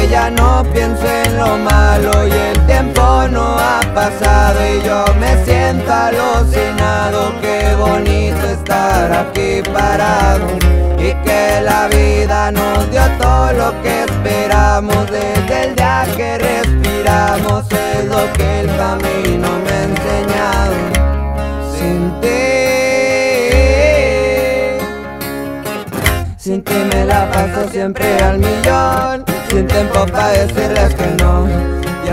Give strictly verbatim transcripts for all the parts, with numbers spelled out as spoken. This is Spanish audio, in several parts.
porque ya no pienso en lo malo y el tiempo no ha pasado y yo me siento alucinado. Qué bonito estar aquí parado y que la vida nos dio todo lo que esperamos. Desde el día que respiramos es lo que el camino me ha enseñado. Sin ti, sin ti me la paso siempre al millón, sin tiempo para decirles que no. Y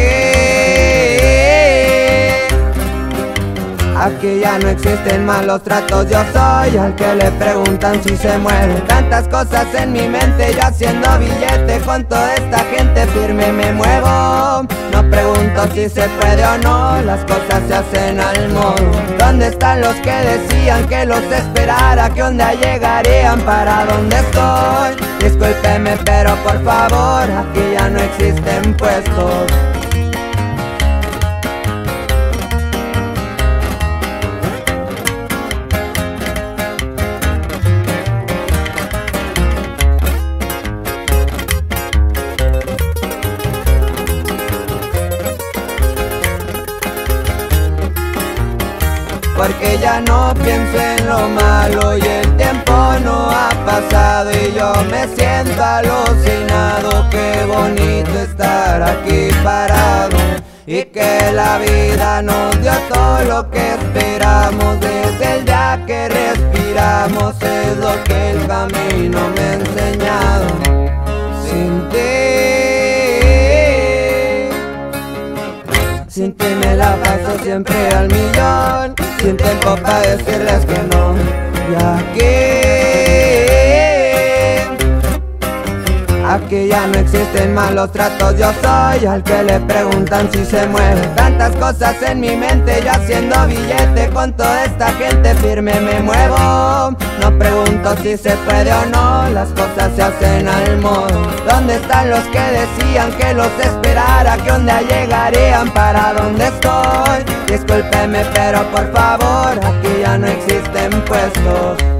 aquí, aquí ya no existen malos tratos. Yo soy al que le preguntan si se muere. Tantas cosas en mi mente, yo haciendo billete con toda esta gente firme me muevo. No pregunto si se puede o no, las cosas se hacen al modo. ¿Dónde están los que decían que los esperara? ¿Qué onda llegarían? ¿Para dónde estoy? Discúlpeme, pero por favor, aquí ya no existen puestos. Porque ya no pienso en lo malo y el tiempo no ha pasado y yo me siento alucinado. Qué bonito estar aquí parado y que la vida nos dio todo lo que esperamos. Desde el día que respiramos es lo que el camino me ha enseñado. Sin ti, sin ti me la paso siempre al millón, sin tiempo para decirles que no. Y aquí, aquí ya no existen malos tratos. Yo soy al que le preguntan si se muere. Tantas cosas en mi mente, yo haciendo billete con toda esta gente firme me muevo. No pregunto si se puede o no, las cosas se hacen al modo. ¿Dónde están los que decían que los esperara? ¿Qué onda llegarían? ¿Para dónde estoy? Discúlpeme, pero por favor, aquí ya no existen puestos.